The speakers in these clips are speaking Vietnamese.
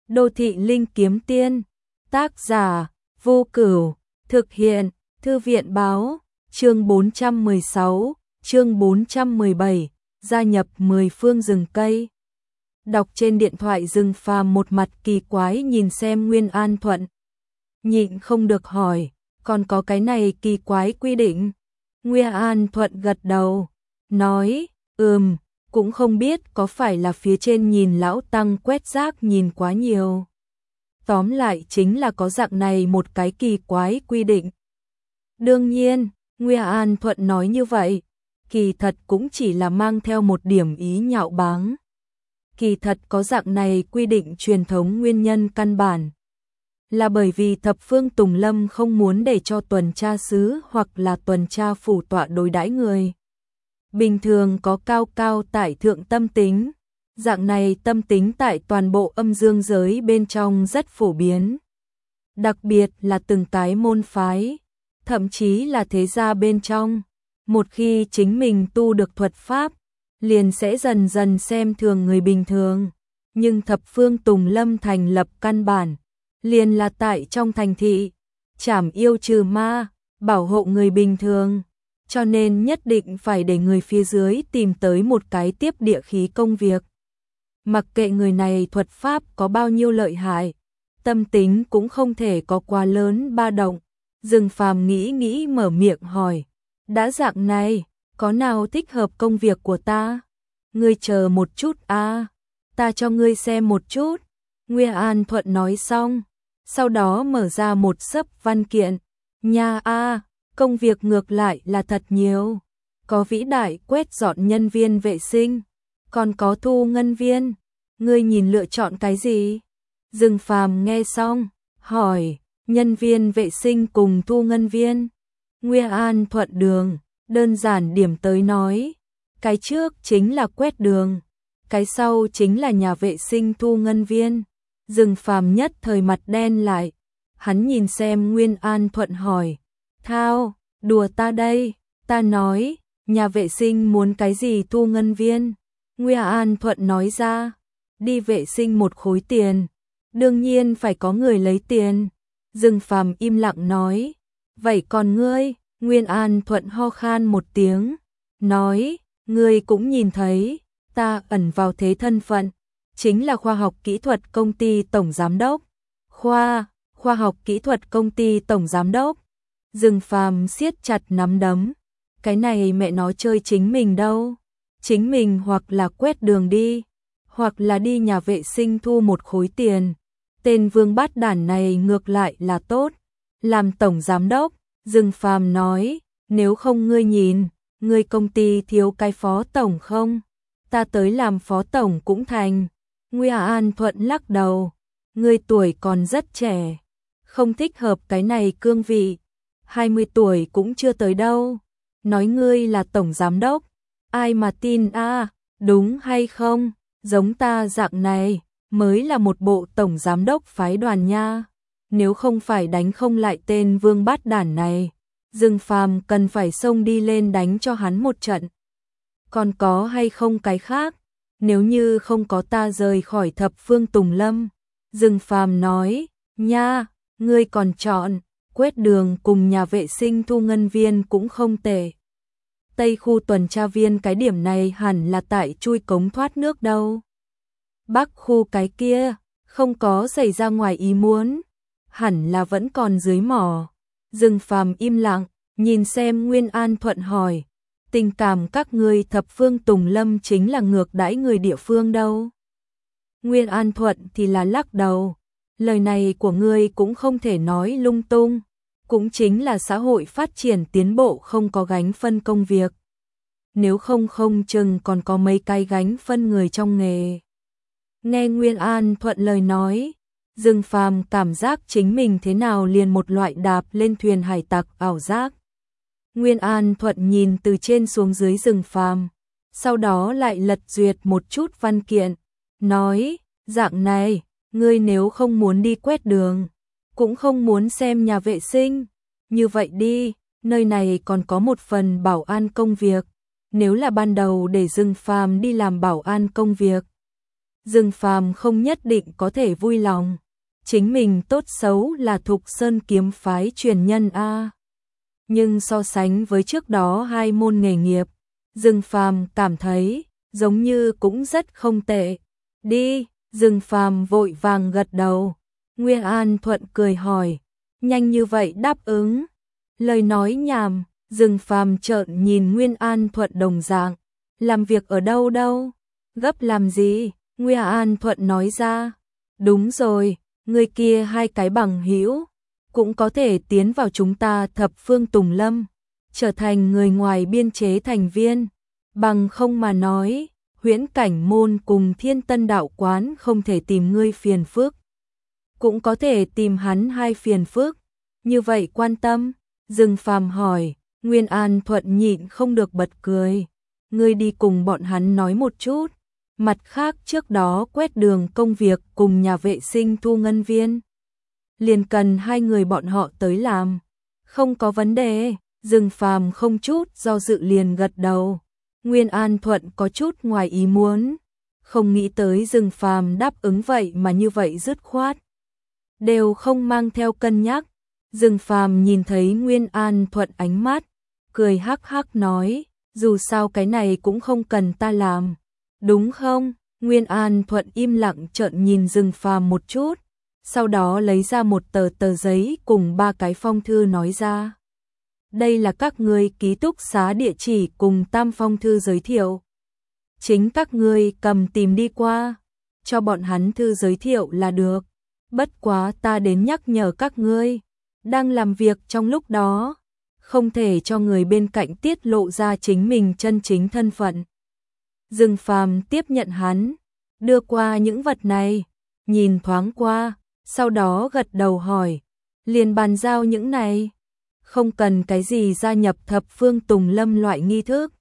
Đô thị linh kiếm tiên, tác giả, Vô Cửu, thực hiện, Thư viện báo, chương 416, chương 417, gia nhập 10 phương rừng cây. Đọc trên điện thoại Dương Phàm một mặt kỳ quái nhìn xem Nguyên An Thuận. Nhịn không được hỏi, còn có cái này kỳ quái quy định? Nguyên An Thuận gật đầu, nói, cũng không biết có phải là phía trên nhìn lão tăng quét rác nhìn quá nhiều. Tóm lại chính là có dạng này một cái kỳ quái quy định. Đương nhiên, Nguyên An Thuận nói như vậy, kỳ thật cũng chỉ là mang theo một điểm ý nhạo báng. Kỳ thật có dạng này quy định truyền thống nguyên nhân căn bản là bởi vì thập phương Tùng Lâm không muốn để cho tuần tra sứ hoặc là tuần tra phủ tọa đối đãi người bình thường có cao cao tại thượng tâm tính. Dạng này tâm tính tại toàn bộ âm dương giới bên trong rất phổ biến. Đặc biệt là từng cái môn phái, thậm chí là thế gia bên trong. Một khi chính mình tu được thuật pháp, liền sẽ dần dần xem thường người bình thường. Nhưng thập phương Tùng Lâm thành lập căn bản, liền là tại trong thành thị, trảm yêu trừ ma, bảo hộ người bình thường. Cho nên nhất định phải để người phía dưới tìm tới một cái tiếp địa khí công việc. Mặc kệ người này thuật pháp có bao nhiêu lợi hại, tâm tính cũng không thể có quá lớn ba động. Dương Phàm nghĩ mở miệng hỏi, đã dạng này, có nào thích hợp công việc của ta? Ngươi chờ một chút ta cho ngươi xem một chút. Nguyên An Thuận nói xong, sau đó mở ra một xấp văn kiện. Nha công việc ngược lại là thật nhiều. Có vĩ đại quét dọn nhân viên vệ sinh, còn có thu ngân viên. Ngươi nhìn lựa chọn cái gì? Dương Phàm nghe xong, hỏi, nhân viên vệ sinh cùng thu ngân viên. Nguyên An Thuận đường, đơn giản điểm tới nói, cái trước chính là quét đường, cái sau chính là nhà vệ sinh thu ngân viên. Dương Phàm nhất thời mặt đen lại, hắn nhìn xem Nguyên An Thuận hỏi, thao, đùa ta đây, ta nói, nhà vệ sinh muốn cái gì thu ngân viên? Nguyên An Thuận nói ra, đi vệ sinh một khối tiền, đương nhiên phải có người lấy tiền. Dương Phàm im lặng nói, vậy còn ngươi? Nguyên An Thuận ho khan một tiếng, nói, ngươi cũng nhìn thấy, ta ẩn vào thế thân phận, chính là khoa học kỹ thuật công ty tổng giám đốc. Khoa học kỹ thuật công ty tổng giám đốc. Dương Phàm siết chặt nắm đấm, cái này mẹ nó chơi chính mình đâu. Chính mình hoặc là quét đường đi, hoặc là đi nhà vệ sinh thu một khối tiền. Tên vương bát đản này ngược lại là tốt, làm tổng giám đốc. Dương Phàm nói, nếu không ngươi nhìn, ngươi công ty thiếu cái phó tổng không? Ta tới làm phó tổng cũng thành. Nguyên An Thuận lắc đầu, ngươi tuổi còn rất trẻ, không thích hợp cái này cương vị, 20 tuổi cũng chưa tới đâu. Nói ngươi là tổng giám đốc, ai mà tin đúng hay không? Giống ta dạng này, mới là một bộ tổng giám đốc phái đoàn nha. Nếu không phải đánh không lại tên vương bát đản này, Dương Phàm cần phải xông đi lên đánh cho hắn một trận. Còn có hay không cái khác? Nếu như không có ta rời khỏi thập phương Tùng Lâm. Dương Phàm nói, nha, ngươi còn chọn, quét đường cùng nhà vệ sinh thu ngân viên cũng không tệ. Tây khu tuần tra viên cái điểm này hẳn là tại chui cống thoát nước đâu. Bắc khu cái kia, không có xảy ra ngoài ý muốn, hẳn là vẫn còn dưới mỏ. Dương Phàm im lặng, nhìn xem Nguyên An Thuận hỏi, tình cảm các ngươi thập phương Tùng Lâm chính là ngược đãi người địa phương đâu? Nguyên An Thuận thì là lắc đầu, lời này của ngươi cũng không thể nói lung tung, cũng chính là xã hội phát triển tiến bộ không có gánh phân công việc. Nếu không chừng còn có mấy cái gánh phân người trong nghề. Nghe Nguyên An Thuận lời nói, Dương Phàm cảm giác chính mình thế nào liền một loại đạp lên thuyền hải tặc ảo giác. Nguyên An Thuận nhìn từ trên xuống dưới Dương Phàm, sau đó lại lật duyệt một chút văn kiện, nói, dạng này, ngươi nếu không muốn đi quét đường, cũng không muốn xem nhà vệ sinh, như vậy đi, nơi này còn có một phần bảo an công việc. Nếu là ban đầu để Dương Phàm đi làm bảo an công việc, Dương Phàm không nhất định có thể vui lòng. Chính mình tốt xấu là Thục Sơn kiếm phái truyền nhân a. Nhưng so sánh với trước đó hai môn nghề nghiệp, Dương Phàm cảm thấy giống như cũng rất không tệ. Đi, Dương Phàm vội vàng gật đầu. Nguyên An Thuận cười hỏi, nhanh như vậy đáp ứng? Lời nói nhảm, Dương Phàm trợn nhìn Nguyên An Thuận đồng dạng, làm việc ở đâu đâu, gấp làm gì? Nguyên An Thuận nói ra, đúng rồi, người kia hai cái bằng hữu cũng có thể tiến vào chúng ta Thập Phương Tùng Lâm, trở thành người ngoài biên chế thành viên, bằng không mà nói, Huyễn Cảnh môn cùng Thiên Tân đạo quán không thể tìm ngươi phiền phức, cũng có thể tìm hắn hai phiền phức. Như vậy quan tâm? Dương Phàm hỏi. Nguyên An Thuận nhịn không được bật cười. Ngươi đi cùng bọn hắn nói một chút. Mặt khác trước đó quét đường công việc cùng nhà vệ sinh thu ngân viên, liền cần hai người bọn họ tới làm. Không có vấn đề. Dương Phàm không chút do dự liền gật đầu. Nguyên An Thuận có chút ngoài ý muốn, không nghĩ tới Dương Phàm đáp ứng vậy mà như vậy dứt khoát, đều không mang theo cân nhắc. Dương Phàm nhìn thấy Nguyên An Thuận ánh mắt, cười hắc hắc nói, dù sao cái này cũng không cần ta làm, đúng không? Nguyên An Thuận im lặng trợn nhìn Dương Phàm một chút, sau đó lấy ra một tờ giấy cùng ba cái phong thư nói ra. Đây là các ngươi ký túc xá địa chỉ cùng tam phong thư giới thiệu. Chính các ngươi cầm tìm đi qua, cho bọn hắn thư giới thiệu là được. Bất quá ta đến nhắc nhở các ngươi, đang làm việc trong lúc đó, không thể cho người bên cạnh tiết lộ ra chính mình chân chính thân phận. Dương Phàm tiếp nhận hắn, đưa qua những vật này, nhìn thoáng qua, sau đó gật đầu hỏi, liền bàn giao những này. Không cần cái gì gia nhập Thập Phương Tùng Lâm loại nghi thức.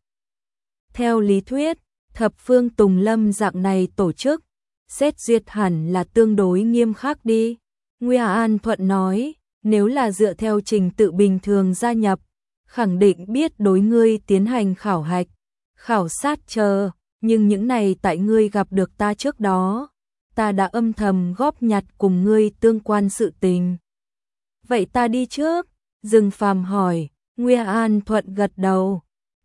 Theo lý thuyết, Thập Phương Tùng Lâm dạng này tổ chức, xét duyệt hẳn là tương đối nghiêm khắc đi. Nguyên An Thuận nói, nếu là dựa theo trình tự bình thường gia nhập, khẳng định biết đối ngươi tiến hành khảo hạch, khảo sát chờ, nhưng những này tại ngươi gặp được ta trước đó, ta đã âm thầm góp nhặt cùng ngươi tương quan sự tình. Vậy ta đi trước? Dương Phàm hỏi. Nguyên An Thuận gật đầu.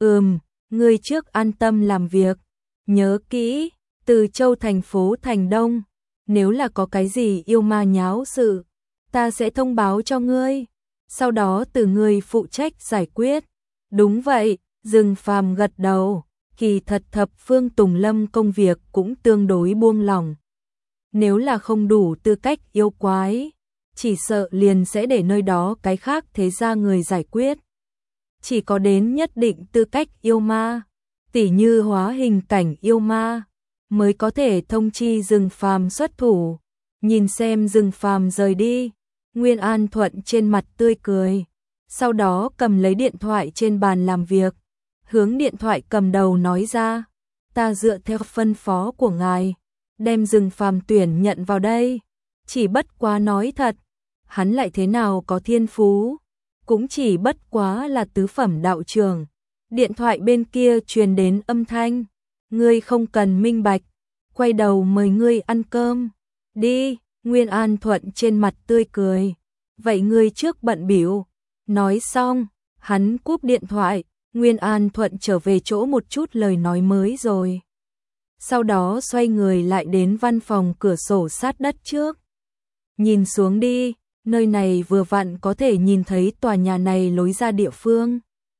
Ngươi trước an tâm làm việc. Nhớ kỹ, từ Châu thành phố thành Đông, nếu là có cái gì yêu ma nháo sự, ta sẽ thông báo cho ngươi. Sau đó từ ngươi phụ trách giải quyết. Đúng vậy, Dương Phàm gật đầu. Kỳ thật Thập Phương Tùng Lâm công việc cũng tương đối buông lỏng. Nếu là không đủ tư cách yêu quái, chỉ sợ liền sẽ để nơi đó cái khác thế ra người giải quyết. Chỉ có đến nhất định tư cách yêu ma, tỉ như hóa hình cảnh yêu ma, mới có thể thông chi Dương Phàm xuất thủ. Nhìn xem Dương Phàm rời đi, Nguyên An Thuận trên mặt tươi cười, sau đó cầm lấy điện thoại trên bàn làm việc, hướng điện thoại cầm đầu nói ra, ta dựa theo phân phó của ngài, đem Dương Phàm tuyển nhận vào đây. Chỉ bất quá nói thật, hắn lại thế nào có thiên phú, cũng chỉ bất quá là tứ phẩm đạo trường. Điện thoại bên kia truyền đến âm thanh, ngươi không cần minh bạch, quay đầu mời ngươi ăn cơm. Đi. Nguyên An Thuận trên mặt tươi cười, vậy ngươi trước bận bịu. Nói xong, hắn cúp điện thoại. Nguyên An Thuận trở về chỗ một chút lời nói mới rồi. Sau đó xoay người lại đến văn phòng cửa sổ sát đất trước. Nhìn xuống đi, nơi này vừa vặn có thể nhìn thấy tòa nhà này lối ra địa phương.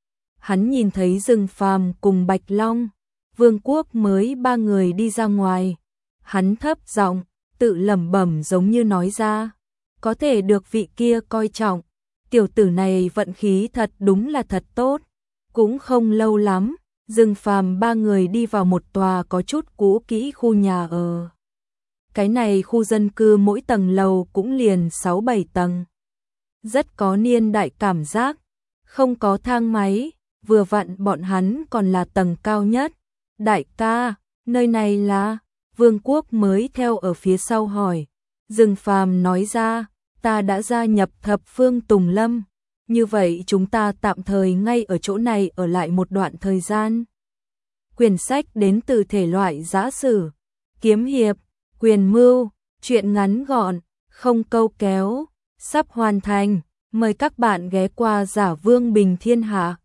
Hắn nhìn thấy Dương Phàm cùng Bạch Long, Vương Quốc mới ba người đi ra ngoài. Hắn thấp giọng, tự lẩm bẩm giống như nói ra, có thể được vị kia coi trọng. Tiểu tử này vận khí thật đúng là thật tốt. Cũng không lâu lắm, Dương Phàm ba người đi vào một tòa có chút cũ kỹ khu nhà ở. Cái này khu dân cư mỗi tầng lầu cũng liền 6-7 tầng. Rất có niên đại cảm giác, không có thang máy, vừa vặn bọn hắn còn là tầng cao nhất. Đại ca, nơi này là? Vương Quốc mới theo ở phía sau hỏi. Dương Phàm nói ra, ta đã gia nhập Thập Phương Tùng Lâm. Như vậy chúng ta tạm thời ngay ở chỗ này ở lại một đoạn thời gian. Quyển sách đến từ thể loại giã sử, kiếm hiệp, Quyền mưu, chuyện ngắn gọn, không câu kéo, sắp hoàn thành. Mời các bạn ghé qua Giả Vương Bình Thiên Hạ.